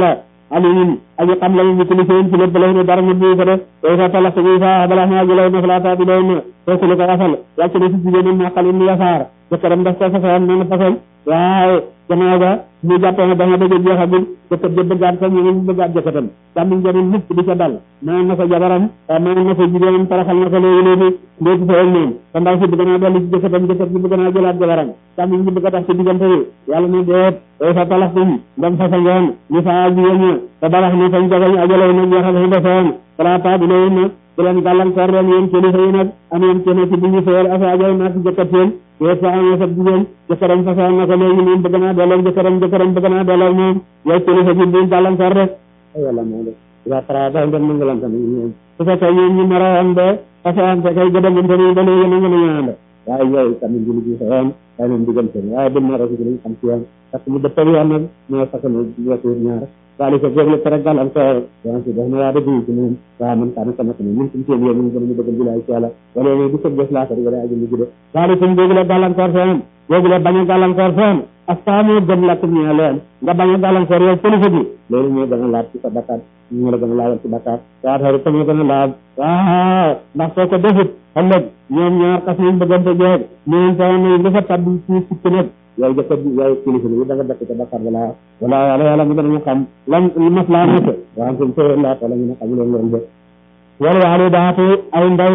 alimin aji xam la ñu tuli seen ci lépp lay ne dara ñu bu ko def day fa talax ñu fa bala ma jëlay na falaata bi lay ne ko lu ko wasal wàcc na ci jigéen ma xal ni yasaar jëkkëram daf ko fasal na fasal waaw gannaaw ba ñu jàppee ne dama bëgg jeexagul jëkkër ja bëggaat ko ñu ñu bëggaat jëkkëram sàmmiñ jamin lépp di ca dal mayoon na ko jabaram mayoon na ko jigéenam taraxal na ko léegi léegi léegi fa ak moom te ndaw si bëgg naa dellu ci jëkkëram jëkkër si bëgg naa jëlaat jabaram sàmmiñ ñi bëgg a tax ci diggante yi yàlla ne deet day fa talax tum ndam fasa ngeen ni fa jigéen ñi te balax ni fañ jagañ ajaloy nag jeexal fi ndefoon talaata bi lay na bu leen gàllankoor leen yéen kilifa yi nag am yéen kenn ci bu ñu fayal asaajoy naa ci jëkkat seen yooyu sa amee sa jigéen jëkkëram fasal na ko léegi moom bëgg naa delloo jëkkëram jëkkëram bëgg naa delloo moom yow kilifa ji bu gàllankoor rek ay wala moo de ila tarata ngeen nangalante ni ñoom su fekkee ñoom ñu maroon de fasante kay gëdalante ni ba léegi nangu nañu ànd waaye yooyu tamit ji liggéey sa yoon waaye leen diggante waaye bu maro si lañ xam ci yoon parce que mu dëppal yoon nag moo fekk na wetu ñaar daal ko góor la tere gàllankoor donc def na waa dëgg ci moom waaw man kaana sama sama ñun suñu seen yoon ñu gën a bëgg bilaay ci yàlla wala ne du ko def laa ko wala aji ñu gudde daal ko góor la gàllankoor fenn góor la bañ a gàllankoor fenn ak saamu gën la ko ñu leen nga bañ a gàllankoor yow kilifa bi loolu moo gën a laaj ci sa bakkaat ñu la gën a laajal ci bakkaat waa tax tamit gën a laaj waaw ndax soo ko defut ëllëg ñoom ñaar xas nañ bëggante jeeg ñeen taw na lu fa tabbi ci ci nag yow jëkkër bi yow kilifa bi da nga def ci bakkaat wala wala yàlla yàlla mu dana ñu xam lan maslaa nekk waaw suñ ko laata la ñu ne xam leen loolu de wala waale daatu ay ndaw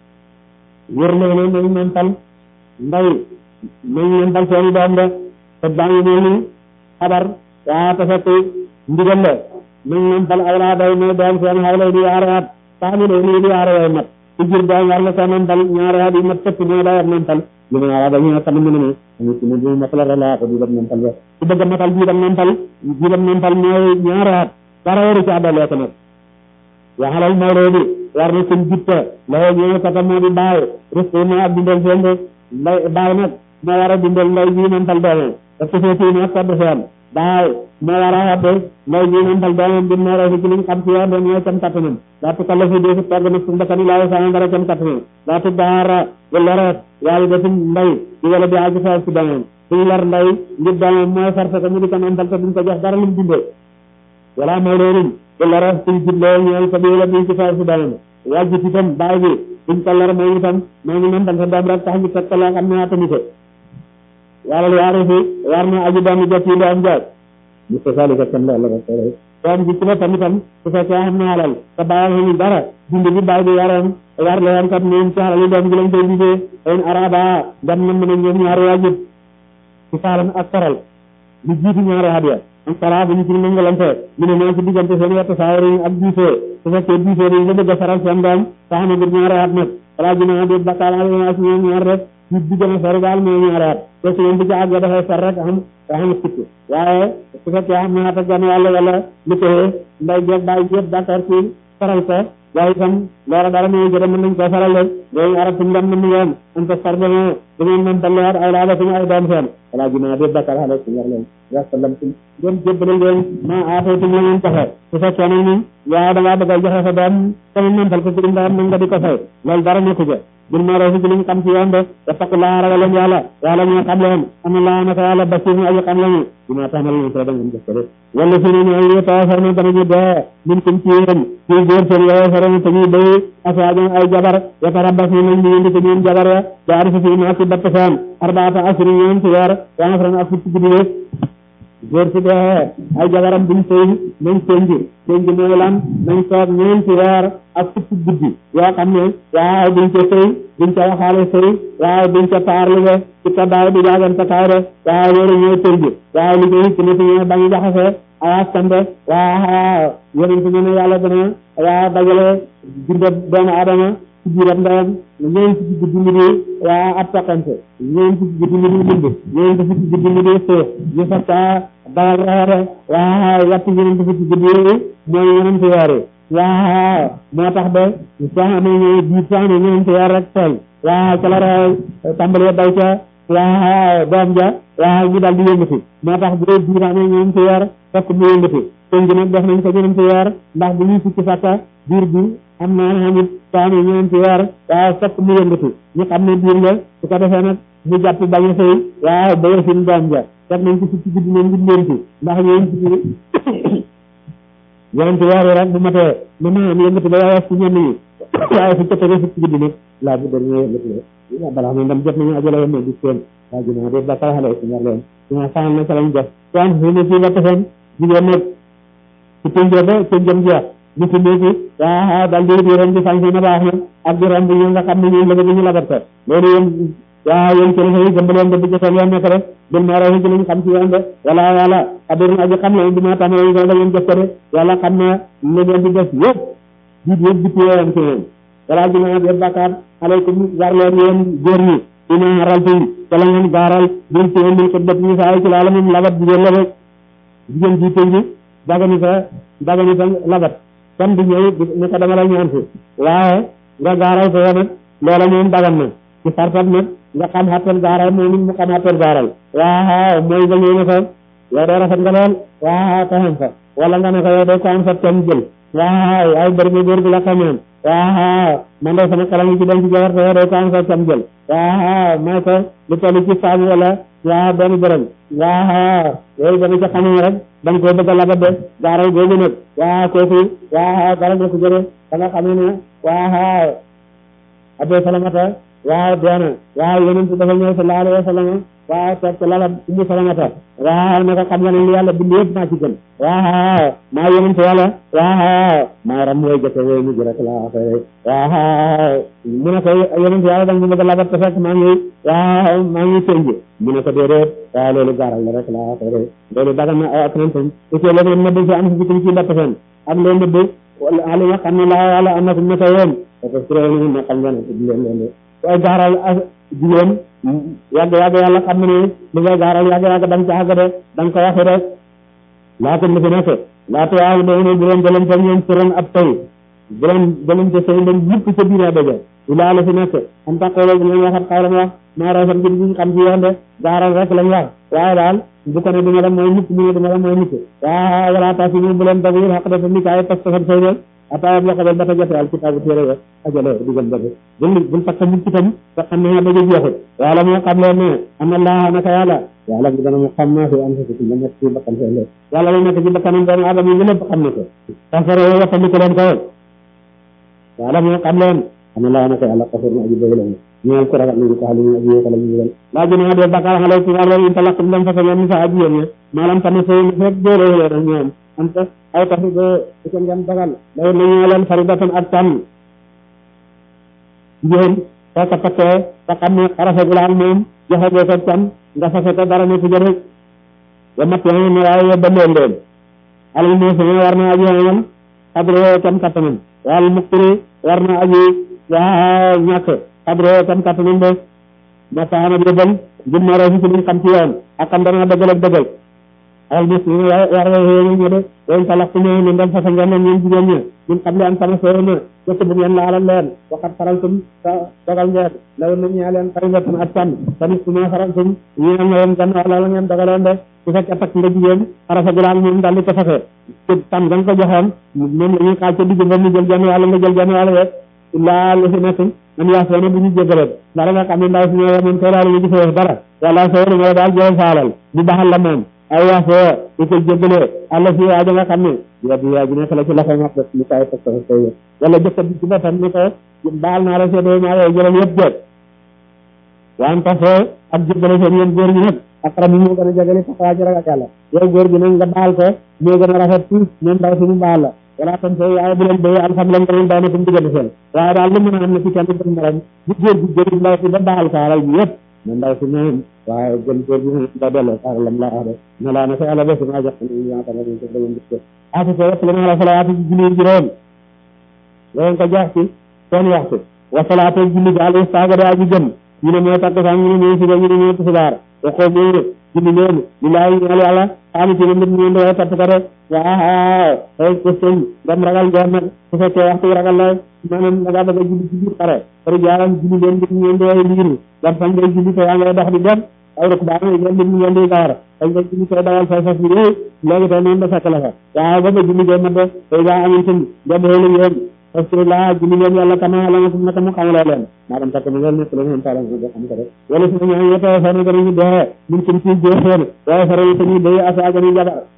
wër leen nañ mental ndaw nañ mental seen doom de te baa ngi mel ni xabar waa te fekk ndigal la nañ mental ay laa day ne doom seen xaw lay di yaaraat saami lay nii di yaara way mat ci jur doom war la seen mental ñaari at yi mat tëpp ñoo daa war mental li ma yàlla dañu xam ne ne ñu ci ne bu matal la ko di dem mental ba ci bëgg matal bi dem mental bi dem mental mooy ñaari at dara waru ci àddalee ko nag waxalal mawludi war na suñ jitta la ñëw kata moo di baaw risque na ak dundal seen lay baaw nag moo war a dundal lay ji mental doomam parce que foofu na kodd seen baaw moo war a xadde lay ji mental doomam bi moo refi ci liñ xam ci yoon mooy kam kattanam daa tukkal la fi dee fi togg na su mbakani laaw sa ngara kam kattanam daa tu daara wala reet waaye dafa mbay di wala di aju foofu ci doomam suñu lar mbay ngir doomam mooy farce ko mu di ko mental te duñ ko jox dara lim dundee wala mawludin wala reet suñ jubloo ñeel sa biir la duñ ci foofu ci doomam wàjjit itam baay bi duñ ko lar moom itam moo ngi mental sa doom rek tax ñu teg ko loo xam ne atami ko wala lu waare fi war na aju doomi jot yi doom jot ñu ko sali ko tan la rek doom ji ci boppam itam su fekkee xam na alal te bàyyi ñu dara dund bi baay bi yaroon war la yoon kat ñoom ci alal yi doom ji lañ koy liggéey ay araba gam na mën a ñoom ñaari wàjjit ci saalam ak toral lu jiitu ñaari hadiya am sara bu ñu ci nangalante ñu ne moo ci diggante seen wett saawari ak diisoo su fekkee diisoo dañ la bëgg a faral seen doom tax na ngir ñaari at nag wala ji naa dee bakkaar naa ci ñoom ñaar rek ci diggante a sori daal mooy ñaari at te su ñoom di ci àgg dafay far rek am xam sikk waaye su fekkee xam naa ta gan wàll wala lu koy nday jeeg bàyyi yëpp d'accord ci faral ko waaye itam loola dara mooy jëde mën nañ koo faral leen loolu arab suñu dem na mu yoon am ko sardana da ngeen mën tallewaat ay laada suñu ay doom seen wala ji naa dee bakkaar xale suñu war leen wasallam suñ doon jébbale leen maa aataytum la ngeen taxe su fekkee nag ni yaa da ngaa bëgg a joxe sa doom tamit mental ko ci ndawam nag nga di ko fay loolu dara nekku ca bul ma roo si ci liñ xam ci yoon de wattaqullah ragal leen yàlla yàlla ñoo xam leen am na laa naka yàlla basir aji xam lañu dina taxamal leen ko da ngeen def ko de wala si ne ñooy tawaafar na danañu dee min kum ci yéen ci góor seen yoo fara na tañuy béy asaajan ay jabar yatarabbas na nañ ñu indi ko ñoom jabar ya da arifa fi naa si batt seen arbaata asri ñoom ci weer wa afran ak fukki guddi de góor si dee ay jabaram buñ sëy nañ sënji sënji mooy lan nañ toog ñeenti weer ak fukki guddi yoo xam ne waaw duñ ca sëy duñ ca waxaale sëy waaw duñ ca paarlige ci ko daay di jaagante kaay de waaw loolu ñooy tënji waaw li koy hikk nit ñoo bañ jaxase awastambe waaw yonent ñu ne yàlla dana waaw dajale binde doomu adama ci biiram ndeyam ñeenti fukki guddi mi di waaw ab toqante ñeenti fukki guddi mi di lind ñeenti fukki guddi mi di suuf ñu fakka dawal reere waaw yatti ñeenti fukki guddi yooyu mooy yonent weeri waaw moo tax ba soo amee ñooy biir soo amee ñeenti weer rek teel waaw ca la reer tàmbalee daw ca waaw doom ja waaw ñu dal di yëngati moo tax bu dee biir amee ñeenti weer fekk mu yëngati kon gi nag def nañ ko ñeenti weer ndax bu ñuy fukki fakka biir bi am naa xamit soo amee ñeenti weer waaw fekk mu yëngati ñu xam ne biir la su ko defee nag mu jàpp bañ a sëy waaw ba yëfin doom ja def nañ ko fukki guddi nañ ngi leen ci ndax ñeen fukki yeneen ci weer rek bu matee mën naa am yëngatu ba waaye si ñenn ñi waaye su ca tegee fukki guddi nag laa bu dañoo yëngatu la balaa xam ne ndam jot nañu ajala yem gis seen waa junaa def ba xale si ñor leen suma fanal na ca lañ def te am fi ne fii la tefeen jigéen nag ci pénjoo ba pénjam jeex ñu fi néegi waa dal di di ren di sañ si na baax na ak di ren bi ñu nga xam ne ñu la bëgg ñu labat ko loolu yéen waa yéen kilifa yi gëmbaleen da bëgg seen yoon nekk rek bil maaro yi lañ xam ci yoon de wala wala xabiru aji xam ne bi ma tax yi da ngeen jëf ko de yàlla xam ne li ngeen di def yëpp jiit yëpp di téyewoon ci yéen wala junaa def bàkkaar aleykum war leen yéen góor ñi ina raltuy ca la ngeen gaaral bil ci bil ko def ñu saay ci laala moom labat jigéen la rek jigéen ji tëj dagani sa dagani sa labat kon di ñëw ni ko dama la ñaan fi waaye nga gaaral ko nag loola moom dagan na ci sartat nag nga xam xattal gaaral moom mu xam xattal gaaral waaw mooy nga ñëw ne ko yow doo rafet nga lool waaw ko xam fa wala nga ne ko yow doo ko am sa ten jël waaw ay bëri na góor gu la xameen waaw man de sama xelam yi ci denc jabar te yow doo ko am sa ten jël waaw may ko lu toll ci saabu wala waaw benn dërëm waaw yooyu dana ca xamee rek dañ koy bëgg a labat de gaaral googu nag waaw kooku waaw dara nga ko jëre da nga xamee ne waaw Abu Salamata waaw deena waaw yonent dafa ñëw sallallahu alayhi wa sallam waaw toog ci lala Ummu Salamata waaw ne ko xam nga ne li yàlla bind yëpp maa ci gën waaw maa yonent yàlla waaw maa ram mooy jëkke wooy mu rek laa xëy waaw mu ne ko yonent yàlla da nga bëgg a labat te fekk maa ngi waaw maa ngi tënj mu ne ko déedéet waaw loolu gaaral la rek laa xëy loolu dagal na ak nantam ci loolu nëbb fi am fi ci ndatt fen ak loolu nëbb ali nga xam ne laa yàlla am na fi ne ko yoon parce que loolu ne xam nga ne leen leen waaye gaaral ak jigéen yàgg yàgg yàlla xam ne li ngay gaaral yàgg yàgg da nga ci àgg de da nga ko waxe rek laata li fi nekk laata waaw doone bu leen jëlante ñoom sëran ab tey bu leen jëlante sëy leen yëpp ca biir a daje ilaa la fi nekk am taqooloo bu leen waxat xawlan wax maa rafet ngir ñu xam ci yoon de gaaral rek lañ wax waaye daal bu ko ne duma dem mooy nit mu ne duma dem mooy nit waaw wala tax si bu leen dagul xaq dafa ni kaay tas tasat sëy de ataayam loxo ba ba ta jote al kitaabu téere ya ajale digal bëgg bul bul takk mu ci tam te xam ne dañu jeexut yàlla moo xam leen ne am allah naka yàlla yàlla bi dana mu xam naa fi am sa ci la nekk ci bakkan seen leen yàlla la nekk ci bakkanam doomu aadama yi lépp xam na ko tasaro wattandiku leen ko yàlla moo xam leen am allah naka yàlla xafur na aji bëgg leen ñeel ko ragal nañu ko xali ñu aji yéekala ñu leen laa jëna de bakkaar xale ci wàllu in talaqtum lam fasa ñoom sa aji yéen maalam tamit sey rek doole leen ñoom am ta ay taxi ba ci ko ngeen dagal lay nañu leen faridatan ak tànn jigéen soo ko takkee te xam ne rafetlu am moom joxe boo ko can nga fase ko dara ne ci jëre wa mat yoo ne waaye yóbba leen leen alal moo sama war na aji xamal xadre kam kattanam wal muqtiri war na aji waa ñàkk xadre kam kattanam de ma taxana yóbbal jëm na roo ci liñ xam ci yoon ak xam dana dëggal ak dëggal al bis ñu war a yéene ñu de doon talax ku ñëw ne ndem fasa ngeen ne ñun jigéen ñi ñun xam ne am sama soo na jëkk bu ngeen laalal leen waxat faraltum sa dogal ngeen law na ñaa leen faridatan ak tànn tamit su ma faraltum ñeel na leen gan wala la ngeen dogaloon de su fekkee takk nga jigéen xarafa gulaan moom daal di ko fase ci tànn nga ko joxoon moom la ñuy xaaj ca digg ba mu jël genn wàll nga jël genn wàll rek illaa li fi nekk man yaa soona bu ñu jéggaleen dara nga xam ne ndaw si ñëwee moom tooraale ñu gisee dara wala soo nga daal jël saalal bu baxal la moom ay wax foo di ko jéggalee àlla fi waaja nga xam ne ya bi yaa ji nekk la ci loxo wax def li kaay fas fas koy wala jëkkat bi ci boppam ni ko baal naa la seedoo maa yow jëlal yëpp jeeg waan tasoo ak jéggale seen yéen góor ñi nag akram yi moo gën a jegale sax waa ci ragal yàlla yow góor gi nag nga baal ko moo gën a rafet tuuti moom ndaw si mu baal la wala tam soo waaye bu leen béyee alxam la ngeen daane ko diggante seen waaye daal lu mën a am ne ci kenn dem morom bu góor gi jëri ndaw si ba baal ko alal bi yëpp na ndaw si moom waaye gën góor gi moom da delloo sax lam la wax de ne laa na ko yàlla bés maa jox ñu yaata na ñu ko dañu gis ko aati ko yëpp la ma la salaatu ci julli juróom loolu ko jox ci seen waxtu wa salaatu julli ga alayhi saaga daa ji gën ñu ne moo takk sax ñu ne ñoo suba ñu ne ñoo tusubaar te xool ñooñu julli leen li laay ñeel yàlla xaami ci ne nit ñi ndoo topp ko de waaw ay question ngam ragal ngeen nag su fekkee waxtu ragal la maanaam da ngaa bëgg a julli ci biir xare pare jaaram julli leen nit ñi ndoo liir ngam sax ngay julli te yaa ngay dox di dem ay rek baax na ngeen nit ñi ndoo gaar ay nga julli te dawal say fas bi léegi léegi te noonu da fekk la fa waaw ba nga julli ngeen na de tey daa amoon tam ngeen xoolu yéen parce que laa julli leen yàlla kama la nga tum naka mu xamaloo leen maanaam takk ma ngeen nekk la ngeen taala nga xam ko rek wala su ñaan yete fa na gëna ñu dee min kum ci joxoon waaye fara yi tañu day asa gëna jabar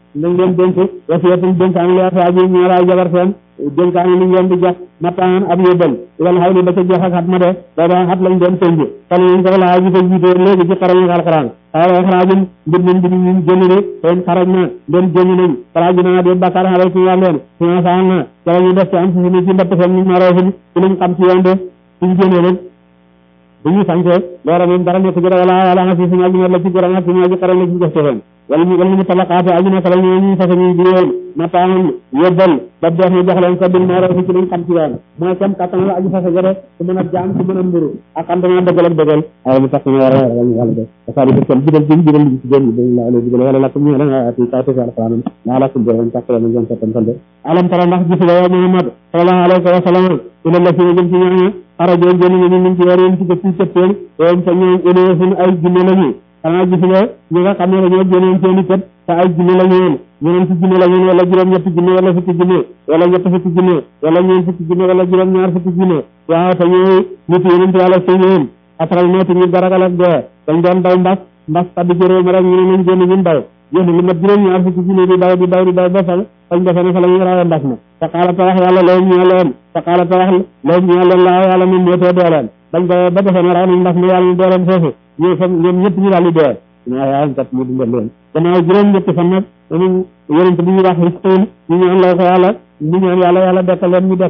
dañ leen dénk wasiyatan dénkaan li asaaji ñaaraay jabar seen dénkaan li ngeen di jox mataan ab yóbbal wal xaw li ba ca jox ak xat ma de booba xat lañ doon tënj kon ñu ko laa ji fa jiite léegi ci xarañ ak alquran xaw xaraajum mbir mi mbir ñu génn de seen xaraj na leen génn nañ xaraaj naa de bakkaar xale ci wàlleen sina saan na ca la ñu def ci am ci ni ci mbatt seen ñu maroosin ci lañ xam ci yoon de suñu génnee rek bu ñu sànke loora moom dara nekk jëra wala wala nga si suñu aji la ci jëra nga suñu aji xaral la ci def seen wala ñu wala ñu talaqaate aji na kala ñu ñu fase ñu biyoon mataan yóbbal ba def ñu jox leen ko bil maaro ci liñ xam ci yoon mooy kam kattan la aji fase jëre su mën a jaam su mën a mburu ak xam dana dëggal ak dëggal ay lu tax ñu war a war ñu yàlla def asali ko kon bidal jëm bidal ci jëm bi la ala bidal wala la ko ñu la ati ka te alquran la la ko jëm tak la ñu tan tan alam tara ndax gis la yow Muhammad sallallahu alayhi wa sallam ila la ci jëm ci ñaan xarajo jëm ñu ñu ci war ci ci teppel yoon sa ñaan ene sun ay jinne lañu xanaa gis nga ñi nga xam ne dañoo génnoon seeni kët te ay jinne la ñu woon ñeneen ci jinne la ñu wala juróom ñetti jinne wala fukki jinne wala ñett fukki jinne wala ñeen fukki jinne wala juróom ñaar fukki jinne waaw te ñooy nit yonent yàlla sëy yoon après neeti ñu garagal ak dee dañ doon daw mbas mbas tabbi jëróom rek ñu ne nañ génn ñun daw yéen lu mat juróom ñaar fukki jinne di daw di daw di daw ba fa fañ defe ne fa la ñu rawee mbas ma fa qaala ta wax yàlla loolu ñu leen fa qaala ta wax loolu ñu leen laa yàlla moom mootee dee leen dañ ko ba defe ne raw nañ mbas ma yàlla ñu dee leen foofu ñoo fa ñoom ñëpp ñu daal di dee naa yaa kat mu dundal leen gannaaw juróom ñetti fan nag dañu yonent bi ñu wax risqin ñu ñaan la ko yàlla ñu ñaan yàlla yàlla dekkal leen ñu